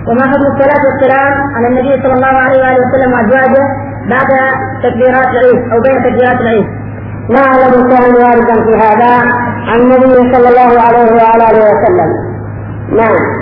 وما حكم الصلاة والسلام على النبي صلى الله عليه وآله وسلم وأزواجه بعد تكبيرات العيد أو بين تكبيرات العيد؟ لا أعلم كان واردا في هذا عن النبي صلى الله عليه وآله وسلم. نعم.